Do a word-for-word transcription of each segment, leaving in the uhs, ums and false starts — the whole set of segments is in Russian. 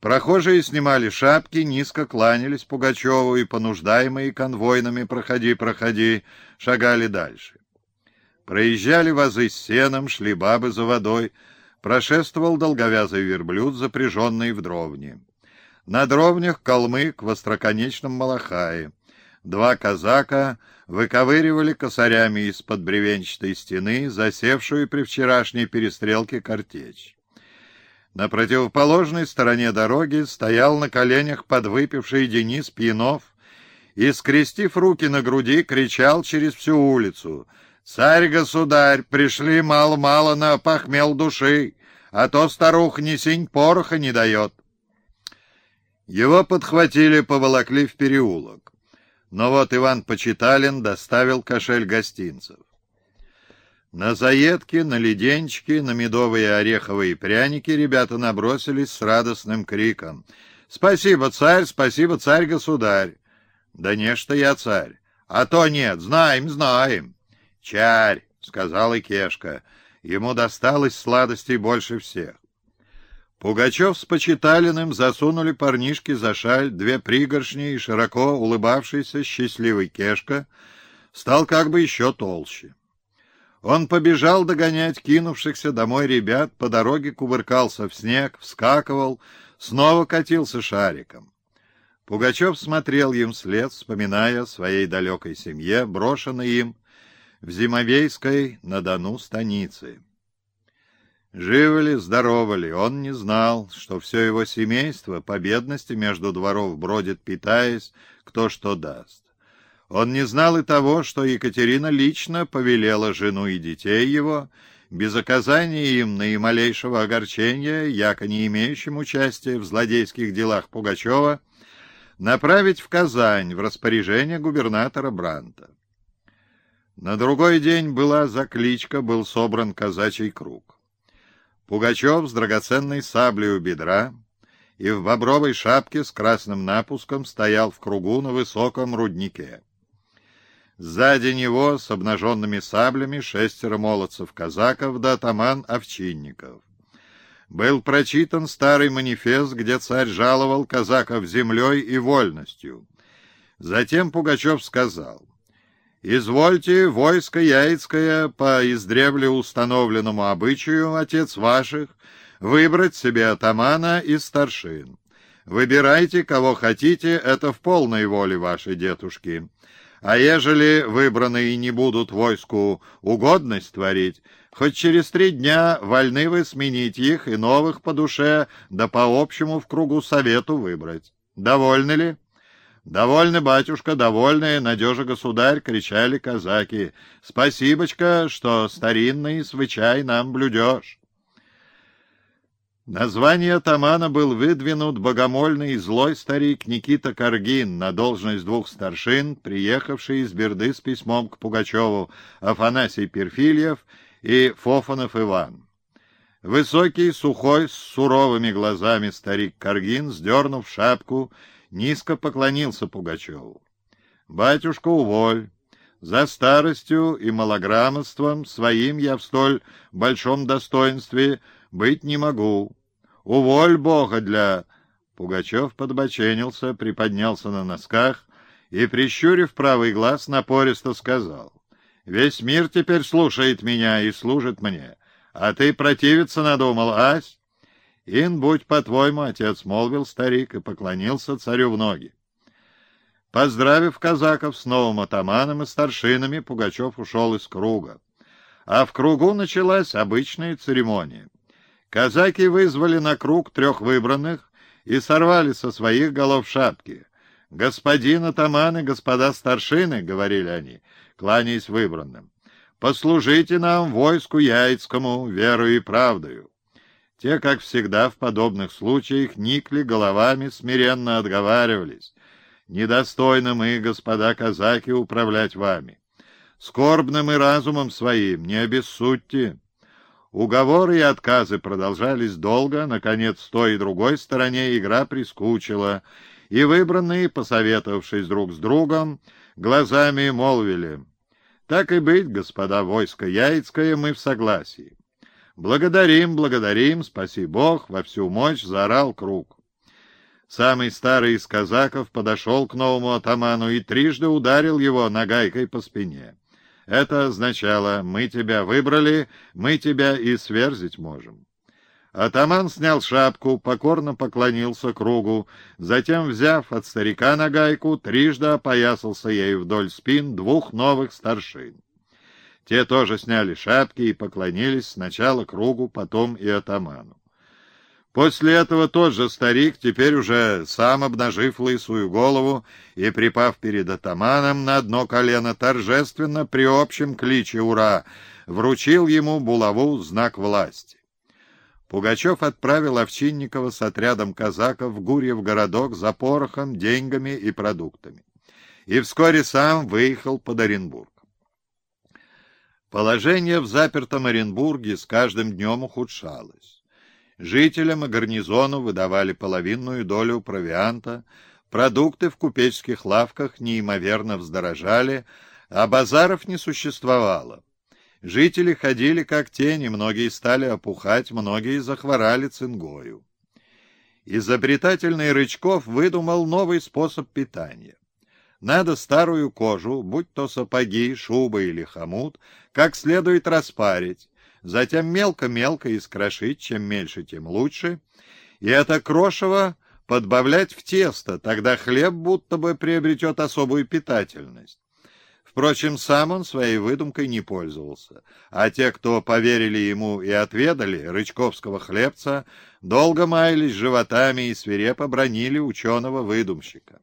Прохожие снимали шапки, низко кланялись Пугачеву и, понуждаемые конвойными «проходи, проходи», шагали дальше. Проезжали вазы с сеном, шли бабы за водой, прошествовал долговязый верблюд, запряженный в дровни. На дровнях калмык в остроконечном малахае. Два казака выковыривали косарями из-под бревенчатой стены засевшую при вчерашней перестрелке картечь. На противоположной стороне дороги стоял на коленях подвыпивший Денис Пьянов и, скрестив руки на груди, кричал через всю улицу: «Царь-государь, пришли мало-мало на опохмел души, а то старуха ни синь пороха не дает». Его подхватили, поволокли в переулок. Но вот Иван Почиталин доставил кошель гостинцев. На заедки, на леденчики, на медовые ореховые пряники ребята набросились с радостным криком: «Спасибо, царь, спасибо, царь-государь!» «Да не, что я царь, а то нет, знаем, знаем!» «Чарь!» — сказал и Кешка. Ему досталось сладостей больше всех. Пугачев с Почиталиным засунули парнишки за шаль две пригоршни, и широко улыбавшийся счастливый Кешка стал как бы еще толще. Он побежал догонять кинувшихся домой ребят, по дороге кувыркался в снег, вскакивал, снова катился шариком. Пугачев смотрел им вслед, вспоминая о своей далекой семье, брошенной им в Зимовейской на Дону станице. Живы ли, здоровы ли, он не знал, что все его семейство по бедности между дворов бродит, питаясь, кто что даст. Он не знал и того, что Екатерина лично повелела жену и детей его, без оказания им наималейшего огорчения, яко не имеющим участия в злодейских делах Пугачева, направить в Казань в распоряжение губернатора Бранта. На другой день была закличка, был собран казачий круг. Пугачев с драгоценной саблей у бедра и в бобровой шапке с красным напуском стоял в кругу на высоком руднике. Сзади него с обнаженными саблями шестеро молодцев-казаков да атаман Овчинников. Был прочитан старый манифест, где царь жаловал казаков землей и вольностью. Затем Пугачев сказал: «Извольте, войско Яицкое, по издревле установленному обычаю отец ваших, выбрать себе атамана из старшин. Выбирайте, кого хотите, это в полной воле вашей дедушки. А ежели выбранные не будут войску угодность творить, хоть через три дня вольны вы сменить их и новых по душе, да по общему в кругу совету выбрать. Довольны ли?» «Довольны, батюшка, довольны, надежа государь!» — кричали казаки. «Спасибочка, что старинный свычай нам блюдешь!» Название атамана был выдвинут богомольный и злой старик Никита Каргин на должность двух старшин, приехавший из Берды с письмом к Пугачеву, Афанасий Перфильев и Фофанов Иван. Высокий, сухой, с суровыми глазами старик Каргин, сдернув шапку, низко поклонился Пугачеву. «Батюшка, уволь. За старостью и малограмотством своим я в столь большом достоинстве быть не могу. Уволь Бога для...» Пугачев подбоченился, приподнялся на носках и, прищурив правый глаз, напористо сказал: «Весь мир теперь слушает меня и служит мне, а ты противиться надумал, ась?» «Ин, будь по-твоему, отец», — молвил старик и поклонился царю в ноги. Поздравив казаков с новым атаманом и старшинами, Пугачев ушел из круга. А в кругу началась обычная церемония. Казаки вызвали на круг трех выбранных и сорвали со своих голов шапки. «Господин атаман и господа старшины», — говорили они, кланяясь выбранным, — «послужите нам войску Яицкому верою и правдою». Те, как всегда в подобных случаях, никли головами, смиренно отговаривались: «Недостойны мы, господа казаки, управлять вами. Скорбным и разумом своим не обессудьте». Уговоры и отказы продолжались долго, наконец, с той и другой стороне игра прискучила, и выбранные, посоветовавшись друг с другом, глазами молвили: «Так и быть, господа войско Яицкое, мы в согласии». «Благодарим, благодарим, спаси Бог!» — во всю мощь заорал круг. Самый старый из казаков подошел к новому атаману и трижды ударил его нагайкой по спине. Это означало: «Мы тебя выбрали, мы тебя и сверзить можем». Атаман снял шапку, покорно поклонился кругу, затем, взяв от старика нагайку, трижды опоясался ею вдоль спин двух новых старшин. Те тоже сняли шапки и поклонились сначала кругу, потом и атаману. После этого тот же старик, теперь уже сам обнажив лысую голову и припав перед атаманом на одно колено, торжественно при общем кличе «Ура!» вручил ему булаву в знак власти. Пугачев отправил Овчинникова с отрядом казаков в Гурьев городок за порохом, деньгами и продуктами. И вскоре сам выехал под Оренбург. Положение в запертом Оренбурге с каждым днем ухудшалось. Жителям и гарнизону выдавали половинную долю провианта, продукты в купеческих лавках неимоверно вздорожали, а базаров не существовало. Жители ходили как тени, многие стали опухать, многие захворали цингою. Изобретательный Рычков выдумал новый способ питания. Надо старую кожу, будь то сапоги, шуба или хомут, как следует распарить, затем мелко-мелко искрошить, чем мельче, тем лучше, и это крошево подбавлять в тесто, тогда хлеб будто бы приобретет особую питательность. Впрочем, сам он своей выдумкой не пользовался, а те, кто поверили ему и отведали рычковского хлебца, долго маялись животами и свирепо бранили ученого-выдумщика.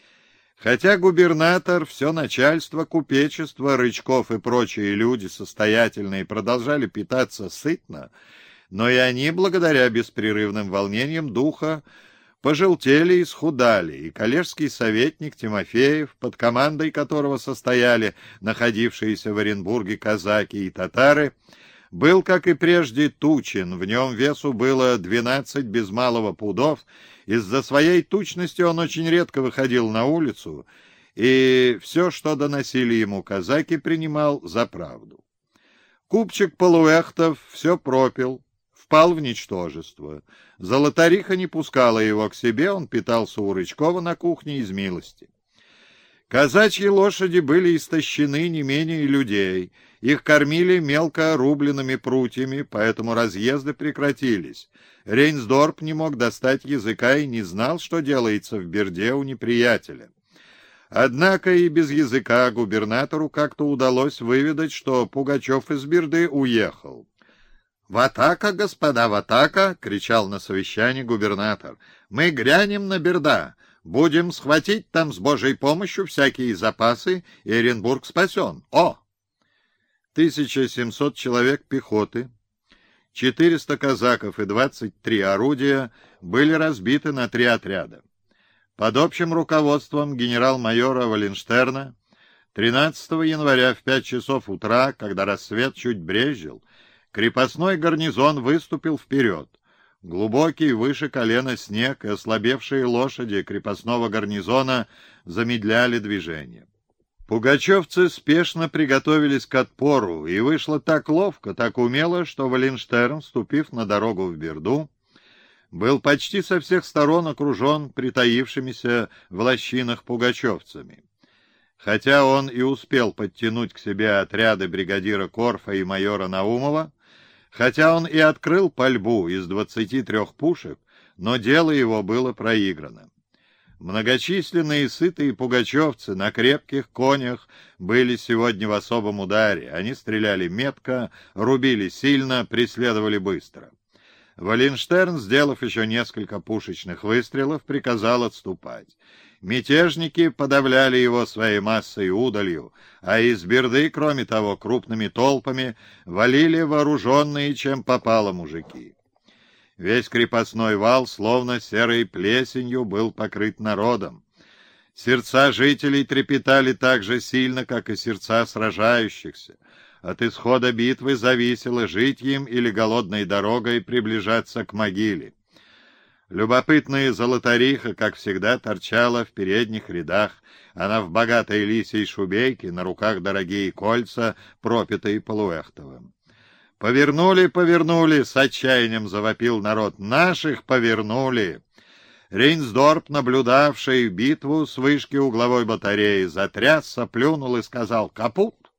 Хотя губернатор, все начальство, купечество, Рычков и прочие люди состоятельные продолжали питаться сытно, но и они, благодаря беспрерывным волнениям духа, пожелтели и схудали, и коллежский советник Тимофеев, под командой которого состояли находившиеся в Оренбурге казаки и татары, был, как и прежде, тучен, в нем весу было двенадцать без малого пудов, из-за своей тучности он очень редко выходил на улицу, и все, что доносили ему казаки, принимал за правду. Купчик Полуэхтов все пропил, впал в ничтожество. Золотариха не пускала его к себе, он питался у Рычкова на кухне из милости. Казачьи лошади были истощены не менее людей, их кормили мелко рубленными прутьями, поэтому разъезды прекратились. Рейнсдорп не мог достать языка и не знал, что делается в Берде у неприятеля. Однако и без языка губернатору как-то удалось выведать, что Пугачев из Берды уехал. «В атака, господа, в атака!» — кричал на совещании губернатор. «Мы грянем на Берда, будем схватить там с Божьей помощью всякие запасы, и Оренбург спасен. О!» тысяча семьсот человек пехоты, четыреста казаков и двадцать три орудия были разбиты на три отряда. Под общим руководством генерал-майора Валенштерна тринадцатого января в пять часов утра, когда рассвет чуть брезжил, крепостной гарнизон выступил вперед. Глубокий выше колена снег и ослабевшие лошади крепостного гарнизона замедляли движение. Пугачевцы спешно приготовились к отпору, и вышло так ловко, так умело, что Валенштерн, вступив на дорогу в Берду, был почти со всех сторон окружен притаившимися в лощинах пугачевцами. Хотя он и успел подтянуть к себе отряды бригадира Корфа и майора Наумова, хотя он и открыл пальбу из двадцати трех пушек, но дело его было проиграно. Многочисленные и сытые пугачевцы на крепких конях были сегодня в особом ударе. Они стреляли метко, рубили сильно, преследовали быстро. Валенштерн, сделав еще несколько пушечных выстрелов, приказал отступать. Мятежники подавляли его своей массой и удалью, а из Берды, кроме того, крупными толпами валили вооруженные, чем попало, мужики. Весь крепостной вал, словно серой плесенью, был покрыт народом. Сердца жителей трепетали так же сильно, как и сердца сражающихся. От исхода битвы зависело, жить им или голодной дорогой приближаться к могиле. Любопытная Золотариха, как всегда, торчала в передних рядах. Она в богатой лисьей шубейке, на руках дорогие кольца, пропитые Полуэхтовым. «Повернули, повернули!» — с отчаянием завопил народ. «Наших повернули!» Рейнсдорп, наблюдавший битву с вышки угловой батареи, затрясся, плюнул и сказал «Капут!».